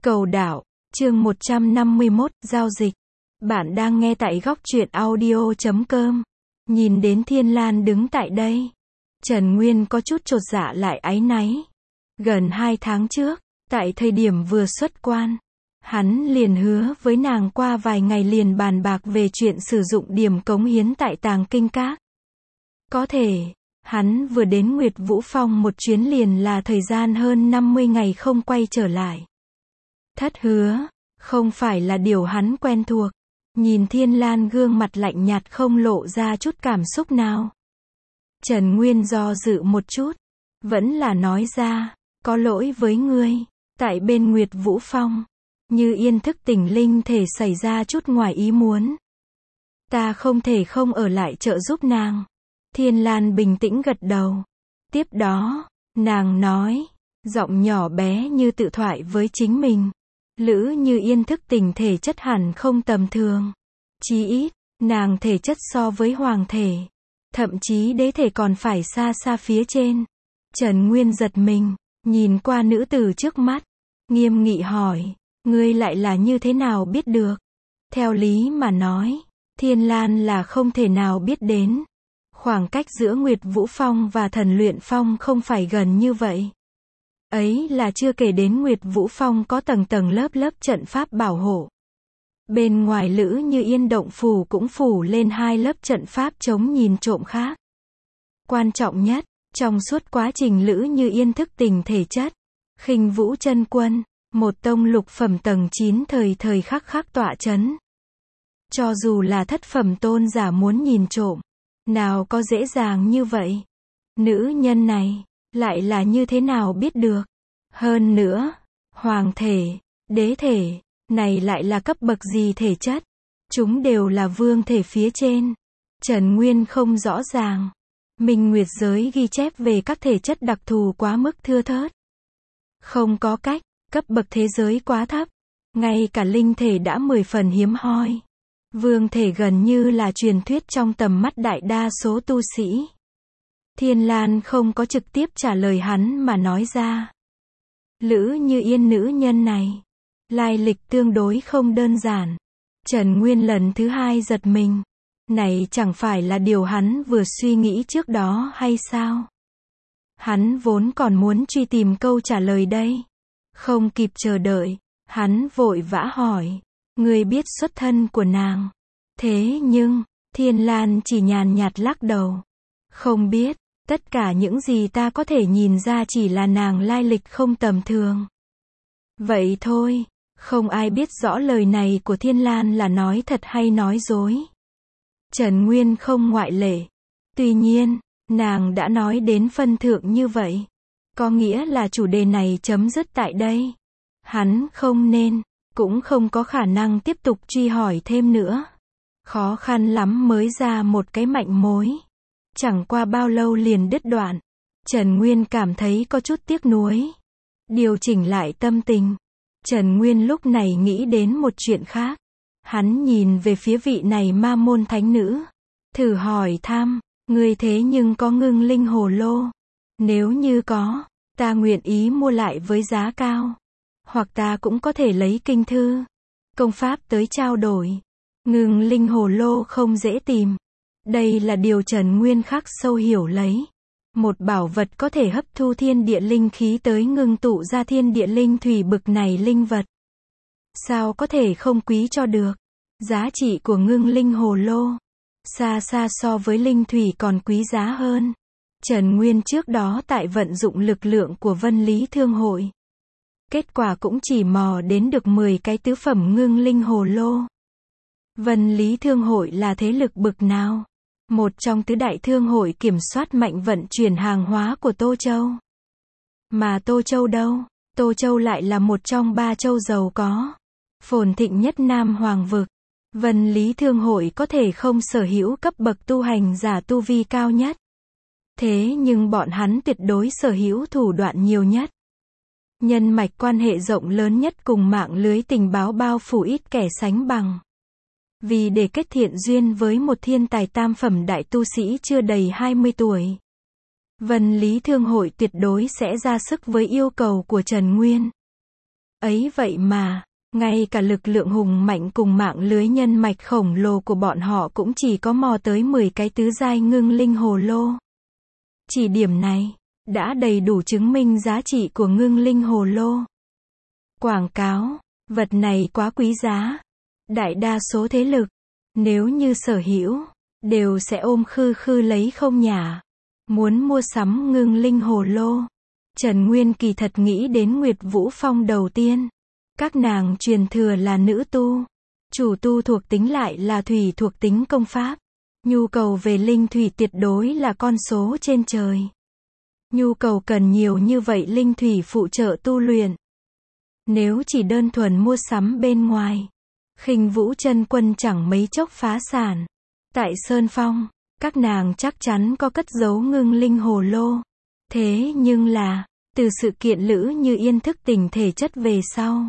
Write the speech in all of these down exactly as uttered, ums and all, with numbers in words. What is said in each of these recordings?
Cầu đạo, chương một trăm năm mươi mốt, giao dịch. Bạn đang nghe tại góc truyện audio chấm com. Nhìn đến Thiên Lan đứng tại đây, Trần Nguyên có chút chột dạ lại áy náy. Gần hai tháng trước, tại thời điểm vừa xuất quan, hắn liền hứa với nàng qua vài ngày liền bàn bạc về chuyện sử dụng điểm cống hiến tại Tàng Kinh Các. Có thể, hắn vừa đến Nguyệt Vũ Phong một chuyến liền là thời gian hơn năm mươi ngày không quay trở lại. Thất hứa, không phải là điều hắn quen thuộc. Nhìn Thiên Lan gương mặt lạnh nhạt không lộ ra chút cảm xúc nào. Trần Nguyên do dự một chút, vẫn là nói ra, có lỗi với ngươi, tại bên Nguyệt Vũ Phong, Như Yên thức tỉnh linh thể xảy ra chút ngoài ý muốn. Ta không thể không ở lại trợ giúp nàng. Thiên Lan bình tĩnh gật đầu. Tiếp đó, nàng nói, giọng nhỏ bé như tự thoại với chính mình. Lữ Như Yên thức tỉnh thể chất hẳn không tầm thường. Chí ít, nàng thể chất so với hoàng thể, thậm chí đế thể còn phải xa xa phía trên. Trần Nguyên giật mình, nhìn qua nữ tử trước mắt, nghiêm nghị hỏi, ngươi lại là như thế nào biết được? Theo lý mà nói, Thiên Lan là không thể nào biết đến. Khoảng cách giữa Nguyệt Vũ Phong và Thần Luyện Phong không phải gần như vậy. Ấy là chưa kể đến Nguyệt Vũ Phong có tầng tầng lớp lớp trận pháp bảo hộ. Bên ngoài Lữ Như Yên động phủ cũng phủ lên hai lớp trận pháp chống nhìn trộm khác. Quan trọng nhất, trong suốt quá trình Lữ Như Yên thức tỉnh thể chất, Khinh Vũ Chân Quân, một tông lục phẩm tầng chín thời thời khắc khắc tọa chấn. Cho dù là thất phẩm tôn giả muốn nhìn trộm, nào có dễ dàng như vậy. Nữ nhân này, lại là như thế nào biết được? Hơn nữa, hoàng thể, đế thể, này lại là cấp bậc gì thể chất? Chúng đều là vương thể phía trên. Trần Nguyên không rõ ràng. Minh Nguyệt giới ghi chép về các thể chất đặc thù quá mức thưa thớt. Không có cách, cấp bậc thế giới quá thấp. Ngay cả linh thể đã mười phần hiếm hoi. Vương thể gần như là truyền thuyết trong tầm mắt đại đa số tu sĩ. Thiên Lan không có trực tiếp trả lời hắn mà nói ra. Lữ Như Yên nữ nhân này, lai lịch tương đối không đơn giản. Trần Nguyên lần thứ hai giật mình. Này chẳng phải là điều hắn vừa suy nghĩ trước đó hay sao? Hắn vốn còn muốn truy tìm câu trả lời đây. Không kịp chờ đợi, hắn vội vã hỏi. Ngươi biết xuất thân của nàng. Thế nhưng, Thiên Lan chỉ nhàn nhạt lắc đầu. Không biết, tất cả những gì ta có thể nhìn ra chỉ là nàng lai lịch không tầm thường. Vậy thôi, không ai biết rõ lời này của Thiên Lan là nói thật hay nói dối. Trần Nguyên không ngoại lệ. Tuy nhiên, nàng đã nói đến phân thượng như vậy. Có nghĩa là chủ đề này chấm dứt tại đây. Hắn không nên, cũng không có khả năng tiếp tục truy hỏi thêm nữa. Khó khăn lắm mới ra một cái manh mối. Chẳng qua bao lâu liền đứt đoạn. Trần Nguyên cảm thấy có chút tiếc nuối. Điều chỉnh lại tâm tình. Trần Nguyên lúc này nghĩ đến một chuyện khác. Hắn nhìn về phía vị này ma môn thánh nữ. Thử hỏi thăm, ngươi thế nhưng có ngưng linh hồ lô. Nếu như có, ta nguyện ý mua lại với giá cao. Hoặc ta cũng có thể lấy kinh thư, công pháp tới trao đổi. Ngưng linh hồ lô không dễ tìm. Đây là điều Trần Nguyên khắc sâu hiểu lấy. Một bảo vật có thể hấp thu thiên địa linh khí tới ngưng tụ ra thiên địa linh thủy bực này linh vật. Sao có thể không quý cho được? Giá trị của ngưng linh hồ lô, xa xa so với linh thủy còn quý giá hơn. Trần Nguyên trước đó tại vận dụng lực lượng của Vân Lý Thương Hội. Kết quả cũng chỉ mò đến được mười cái tứ phẩm ngưng linh hồ lô. Vân Lý Thương Hội là thế lực bực nào? Một trong tứ đại thương hội kiểm soát mạnh vận chuyển hàng hóa của Tô Châu. Mà Tô Châu đâu? Tô Châu lại là một trong ba châu giàu có, phồn thịnh nhất Nam Hoàng vực. Vân Lý Thương Hội có thể không sở hữu cấp bậc tu hành giả tu vi cao nhất. Thế nhưng bọn hắn tuyệt đối sở hữu thủ đoạn nhiều nhất. Nhân mạch quan hệ rộng lớn nhất cùng mạng lưới tình báo bao phủ ít kẻ sánh bằng. Vì để kết thiện duyên với một thiên tài tam phẩm đại tu sĩ chưa đầy hai mươi tuổi. Vân Lý Thương Hội tuyệt đối sẽ ra sức với yêu cầu của Trần Nguyên. Ấy vậy mà, ngay cả lực lượng hùng mạnh cùng mạng lưới nhân mạch khổng lồ của bọn họ cũng chỉ có mò tới mười cái tứ giai ngưng linh hồ lô. Chỉ điểm này, đã đầy đủ chứng minh giá trị của ngưng linh hồ lô. Quảng cáo, vật này quá quý giá. Đại đa số thế lực, nếu như sở hữu, đều sẽ ôm khư khư lấy không nhả. Muốn mua sắm ngưng linh hồ lô. Trần Nguyên kỳ thật nghĩ đến Nguyệt Vũ Phong đầu tiên. Các nàng truyền thừa là nữ tu. Chủ tu thuộc tính lại là thủy thuộc tính công pháp. Nhu cầu về linh thủy tuyệt đối là con số trên trời. Nhu cầu cần nhiều như vậy linh thủy phụ trợ tu luyện. Nếu chỉ đơn thuần mua sắm bên ngoài, Khinh Vũ chân quân chẳng mấy chốc phá sản. Tại Sơn Phong, các nàng chắc chắn có cất giấu ngưng linh hồ lô. Thế nhưng là, từ sự kiện Lữ Như Yên thức tỉnh thể chất về sau,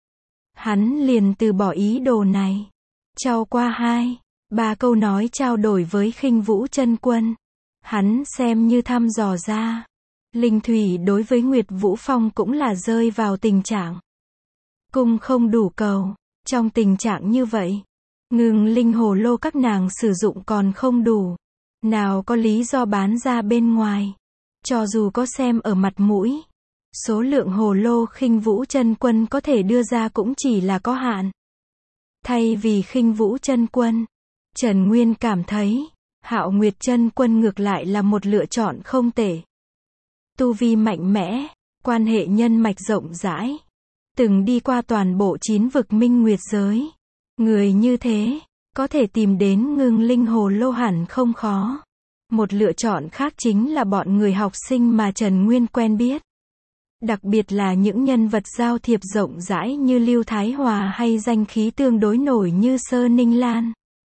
hắn liền từ bỏ ý đồ này. Trao qua hai, ba câu nói trao đổi với Khinh Vũ chân quân, hắn xem như thăm dò ra, linh thủy đối với Nguyệt Vũ Phong cũng là rơi vào tình trạng cung không đủ cầu. Trong tình trạng như vậy, ngưng linh hồ lô các nàng sử dụng còn không đủ, nào có lý do bán ra bên ngoài. Cho dù có xem ở mặt mũi, số lượng hồ lô Khinh Vũ chân quân có thể đưa ra cũng chỉ là có hạn. Thay vì Khinh Vũ chân quân, Trần Nguyên cảm thấy, Hạo Nguyệt chân quân ngược lại là một lựa chọn không tệ. Tu vi mạnh mẽ, quan hệ nhân mạch rộng rãi, từng đi qua toàn bộ chín vực minh nguyệt giới. Người như thế, có thể tìm đến ngưng linh hồ lô hẳn không khó. Một lựa chọn khác chính là bọn người học sinh mà Trần Nguyên quen biết. Đặc biệt là những nhân vật giao thiệp rộng rãi như Lưu Thái Hòa hay danh khí tương đối nổi như Sơ Ninh Lan.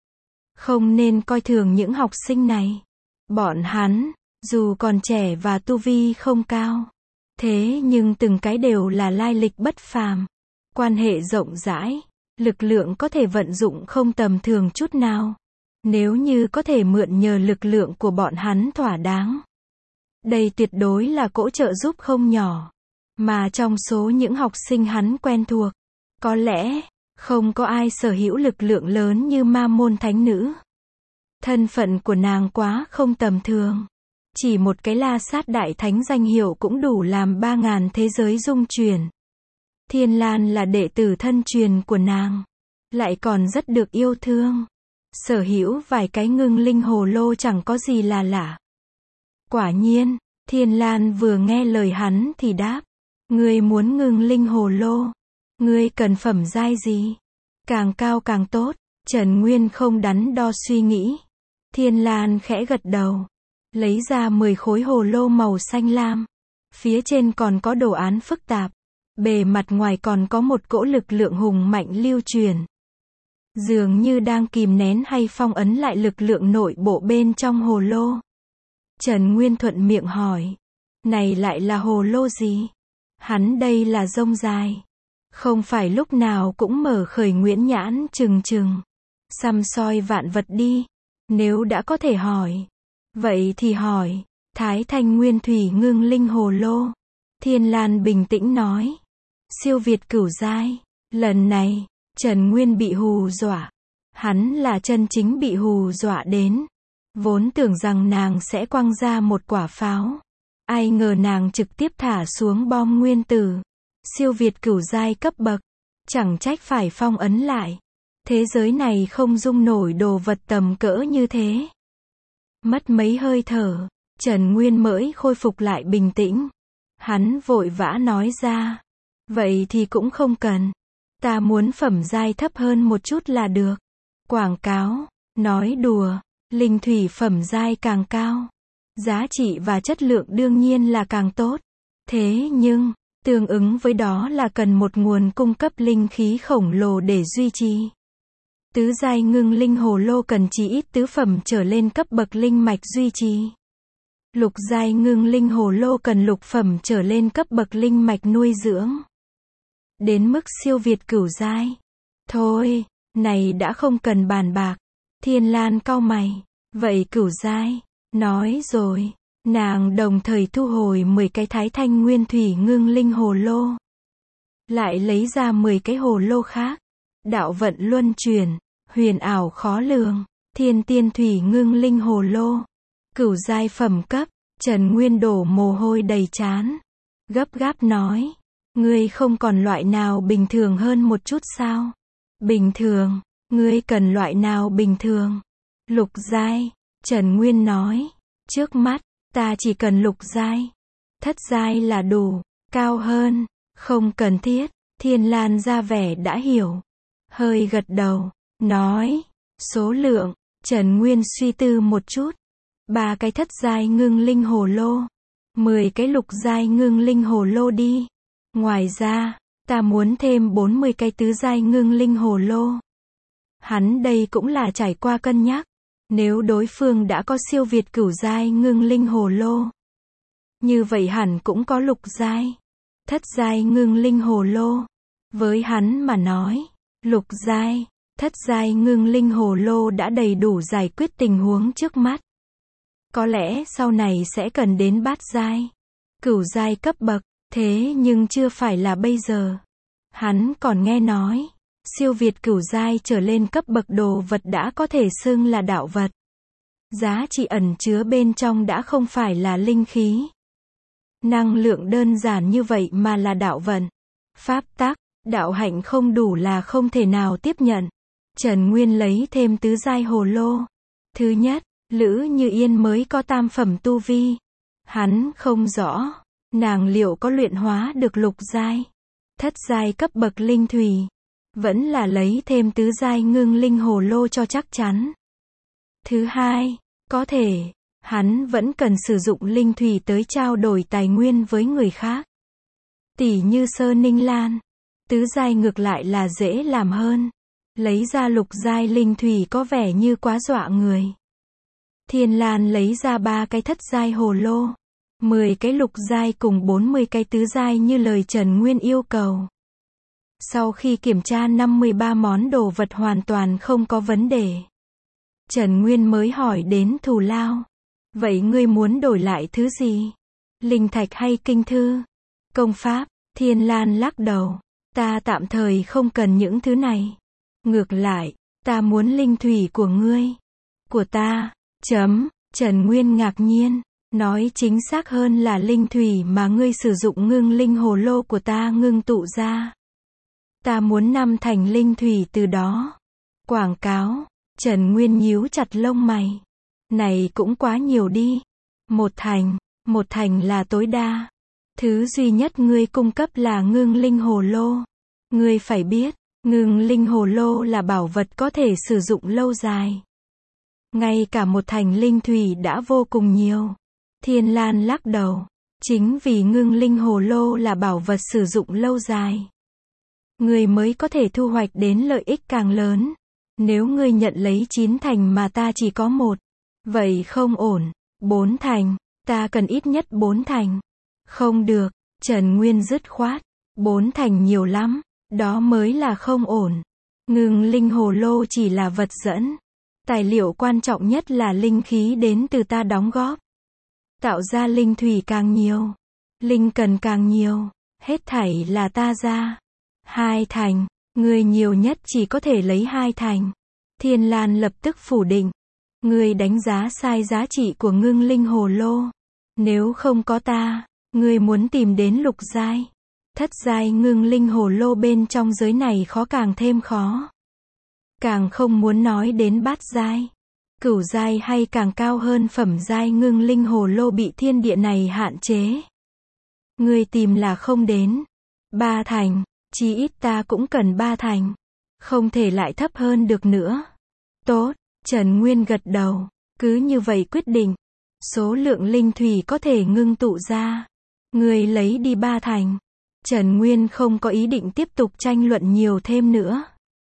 Không nên coi thường những học sinh này. Bọn hắn, dù còn trẻ và tu vi không cao, thế nhưng từng cái đều là lai lịch bất phàm. Quan hệ rộng rãi, lực lượng có thể vận dụng không tầm thường chút nào. Nếu như có thể mượn nhờ lực lượng của bọn hắn thỏa đáng, đây tuyệt đối là cỗ trợ giúp không nhỏ. Mà trong số những học sinh hắn quen thuộc, có lẽ không có ai sở hữu lực lượng lớn như Ma Môn Thánh Nữ. Thân phận của nàng quá không tầm thường. Chỉ một cái La Sát Đại Thánh danh hiệu cũng đủ làm ba ngàn thế giới rung chuyển. Thiên Lan là đệ tử thân truyền của nàng, lại còn rất được yêu thương. Sở hữu vài cái ngưng linh hồ lô chẳng có gì là lạ. Quả nhiên, Thiên Lan vừa nghe lời hắn thì đáp, ngươi muốn ngưng linh hồ lô, ngươi cần phẩm giai gì? Càng cao càng tốt. Trần Nguyên không đắn đo suy nghĩ. Thiên Lan khẽ gật đầu, lấy ra mười khối hồ lô màu xanh lam. Phía trên còn có đồ án phức tạp, bề mặt ngoài còn có một cỗ lực lượng hùng mạnh lưu truyền. Dường như đang kìm nén hay phong ấn lại lực lượng nội bộ bên trong hồ lô. Trần Nguyên thuận miệng hỏi, này lại là hồ lô gì? Hắn đây là rông dài, không phải lúc nào cũng mở khởi Nguyễn nhãn trừng trừng, săm soi vạn vật đi. Nếu đã có thể hỏi, vậy thì hỏi, Thái Thanh Nguyên Thủy ngưng linh hồ lô. Thiên Lan bình tĩnh nói, siêu việt cửu giai. Lần này, Trần Nguyên bị hù dọa. Hắn là chân chính bị hù dọa đến. Vốn tưởng rằng nàng sẽ quăng ra một quả pháo. Ai ngờ nàng trực tiếp thả xuống bom nguyên tử. Siêu việt cửu giai cấp bậc. Chẳng trách phải phong ấn lại. Thế giới này không dung nổi đồ vật tầm cỡ như thế. Mất mấy hơi thở, Trần Nguyên mới khôi phục lại bình tĩnh. Hắn vội vã nói ra, vậy thì cũng không cần. Ta muốn phẩm giai thấp hơn một chút là được. Quảng cáo, nói đùa, linh thủy phẩm giai càng cao, giá trị và chất lượng đương nhiên là càng tốt. Thế nhưng, tương ứng với đó là cần một nguồn cung cấp linh khí khổng lồ để duy trì. Tứ giai ngưng linh hồ lô cần chỉ ít tứ phẩm trở lên cấp bậc linh mạch duy trì. Lục giai ngưng linh hồ lô cần lục phẩm trở lên cấp bậc linh mạch nuôi dưỡng. Đến mức siêu việt cửu giai. Thôi, này đã không cần bàn bạc. Thiên Lan cau mày, vậy cửu giai, nói rồi, nàng đồng thời thu hồi mười cái Thái Thanh Nguyên Thủy ngưng linh hồ lô. lại lấy ra mười cái hồ lô khác. Đạo vận luân chuyển, huyền ảo khó lường, thiên tiên thủy ngưng linh hồ lô, cửu giai phẩm cấp. Trần Nguyên đổ mồ hôi đầy trán, gấp gáp nói, ngươi không còn loại nào bình thường hơn một chút sao? Bình thường, ngươi cần loại nào bình thường? Lục giai, Trần Nguyên nói, trước mắt, ta chỉ cần lục giai. Thất giai là đủ, cao hơn, không cần thiết. Thiên Lan ra vẻ đã hiểu, hơi gật đầu, nói, số lượng. Trần Nguyên suy tư một chút, ba cái thất giai ngưng linh hồ lô, mười cái lục giai ngưng linh hồ lô đi. Ngoài ra, ta muốn thêm bốn mươi cái tứ giai ngưng linh hồ lô. Hắn đây cũng là trải qua cân nhắc, nếu đối phương đã có siêu việt cửu giai ngưng linh hồ lô, như vậy hẳn cũng có lục giai, thất giai ngưng linh hồ lô. Với hắn mà nói, lục giai, thất giai ngưng linh hồ lô đã đầy đủ giải quyết tình huống trước mắt. Có lẽ sau này sẽ cần đến bát giai, cửu giai cấp bậc, thế nhưng chưa phải là bây giờ. Hắn còn nghe nói, siêu việt cửu giai trở lên cấp bậc đồ vật đã có thể xưng là đạo vật. Giá trị ẩn chứa bên trong đã không phải là linh khí, năng lượng đơn giản như vậy mà là đạo vận, pháp tắc, đạo hạnh không đủ là không thể nào tiếp nhận. Trần Nguyên lấy thêm tứ giai hồ lô. Thứ nhất, Lữ Như Yên mới có tam phẩm tu vi. Hắn không rõ, nàng liệu có luyện hóa được lục giai, thất giai cấp bậc linh thủy. Vẫn là lấy thêm tứ giai ngưng linh hồ lô cho chắc chắn. Thứ hai, có thể, hắn vẫn cần sử dụng linh thủy tới trao đổi tài nguyên với người khác. Tỷ như Sơ Ninh Lan, tứ giai ngược lại là dễ làm hơn. Lấy ra lục giai linh thủy có vẻ như quá dọa người. Thiên Lan lấy ra ba cái thất giai hồ lô, mười cái lục giai cùng bốn mươi cái tứ giai như lời Trần Nguyên yêu cầu. Sau khi kiểm tra năm mươi ba món đồ vật hoàn toàn không có vấn đề, Trần Nguyên mới hỏi đến thù lao. Vậy ngươi muốn đổi lại thứ gì? Linh thạch hay kinh thư? Công pháp? Thiên Lan lắc đầu. Ta tạm thời không cần những thứ này. Ngược lại, ta muốn linh thủy của ngươi. Của ta, chấm, Trần Nguyên ngạc nhiên, nói chính xác hơn là linh thủy mà ngươi sử dụng ngưng linh hồ lô của ta ngưng tụ ra. Ta muốn năm thành linh thủy từ đó. Quảng cáo, Trần Nguyên nhíu chặt lông mày. Này cũng quá nhiều đi. Một thành, một thành là tối đa. Thứ duy nhất ngươi cung cấp là ngưng linh hồ lô. Ngươi phải biết, ngưng linh hồ lô là bảo vật có thể sử dụng lâu dài. Ngay cả một thành linh thủy đã vô cùng nhiều. Thiên Lan lắc đầu. Chính vì ngưng linh hồ lô là bảo vật sử dụng lâu dài, ngươi mới có thể thu hoạch đến lợi ích càng lớn. Nếu ngươi nhận lấy chín thành mà ta chỉ có một, vậy không ổn. Bốn thành, ta cần ít nhất bốn thành. Không được, Trần Nguyên dứt khoát. Bốn thành nhiều lắm, đó mới là không ổn. Ngưng linh hồ lô chỉ là vật dẫn. Tài liệu quan trọng nhất là linh khí đến từ ta đóng góp. Tạo ra linh thủy càng nhiều, linh cần càng nhiều, hết thảy là ta ra. Hai thành, ngươi nhiều nhất chỉ có thể lấy hai thành. Thiên Lan lập tức phủ định. Ngươi đánh giá sai giá trị của ngưng linh hồ lô. Nếu không có ta, ngươi muốn tìm đến lục giai, thất giai ngưng linh hồ lô bên trong giới này khó càng thêm khó. Càng không muốn nói đến bát giai, cửu giai hay càng cao hơn phẩm giai ngưng linh hồ lô bị thiên địa này hạn chế. Ngươi tìm là không đến. Ba thành, chí ít ta cũng cần ba thành. Không thể lại thấp hơn được nữa. Tốt, Trần Nguyên gật đầu. Cứ như vậy quyết định. Số lượng linh thủy có thể ngưng tụ ra, ngươi lấy đi ba thành. Trần Nguyên không có ý định tiếp tục tranh luận nhiều thêm nữa.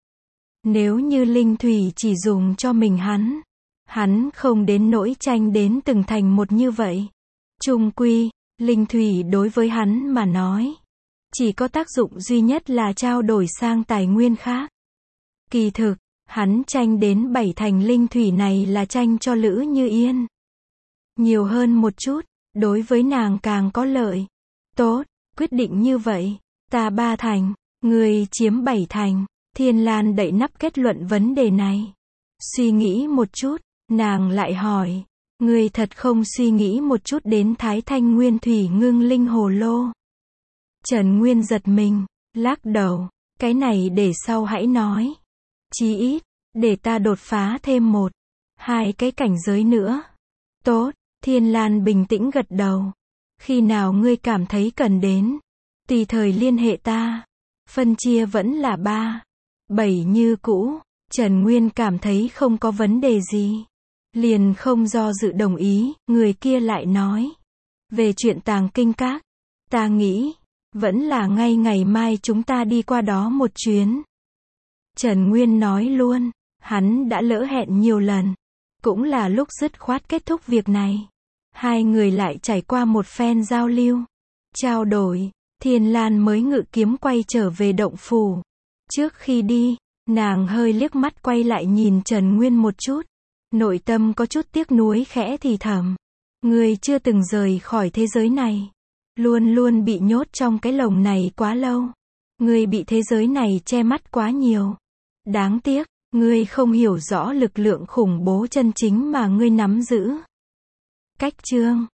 Nếu như linh thủy chỉ dùng cho mình hắn, hắn không đến nỗi tranh đến từng thành một như vậy. Chung quy, linh thủy đối với hắn mà nói, chỉ có tác dụng duy nhất là trao đổi sang tài nguyên khác. Kỳ thực, hắn tranh đến bảy thành linh thủy này là tranh cho Lữ Như Yên. Nhiều hơn một chút, đối với nàng càng có lợi. Tốt, quyết định như vậy. Ta ba thành, ngươi chiếm bảy thành. Thiên Lan đậy nắp kết luận vấn đề này. Suy nghĩ một chút, nàng lại hỏi, ngươi thật không suy nghĩ một chút đến Thái Thanh Nguyên Thủy Ngưng Linh Hồ Lô? Trần Nguyên giật mình, lắc đầu, cái này để sau hãy nói. Chí ít, để ta đột phá thêm một, hai cái cảnh giới nữa. Tốt, Thiên Lan bình tĩnh gật đầu. Khi nào ngươi cảm thấy cần đến, tùy thời liên hệ ta. Phân chia vẫn là ba, bảy như cũ. Trần Nguyên cảm thấy không có vấn đề gì. Liền không do dự đồng ý, người kia lại nói. Về chuyện Tàng Kinh Các, ta nghĩ, vẫn là ngay ngày mai chúng ta đi qua đó một chuyến. Trần Nguyên nói luôn, hắn đã lỡ hẹn nhiều lần. Cũng là lúc dứt khoát kết thúc việc này. Hai người lại trải qua một phen giao lưu, trao đổi, Thiên Lan mới ngự kiếm quay trở về động phủ. Trước khi đi, nàng hơi liếc mắt quay lại nhìn Trần Nguyên một chút. Nội tâm có chút tiếc nuối khẽ thì thầm. Ngươi chưa từng rời khỏi thế giới này. Luôn luôn bị nhốt trong cái lồng này quá lâu. Ngươi bị thế giới này che mắt quá nhiều. Đáng tiếc, ngươi không hiểu rõ lực lượng khủng bố chân chính mà ngươi nắm giữ. Cách chương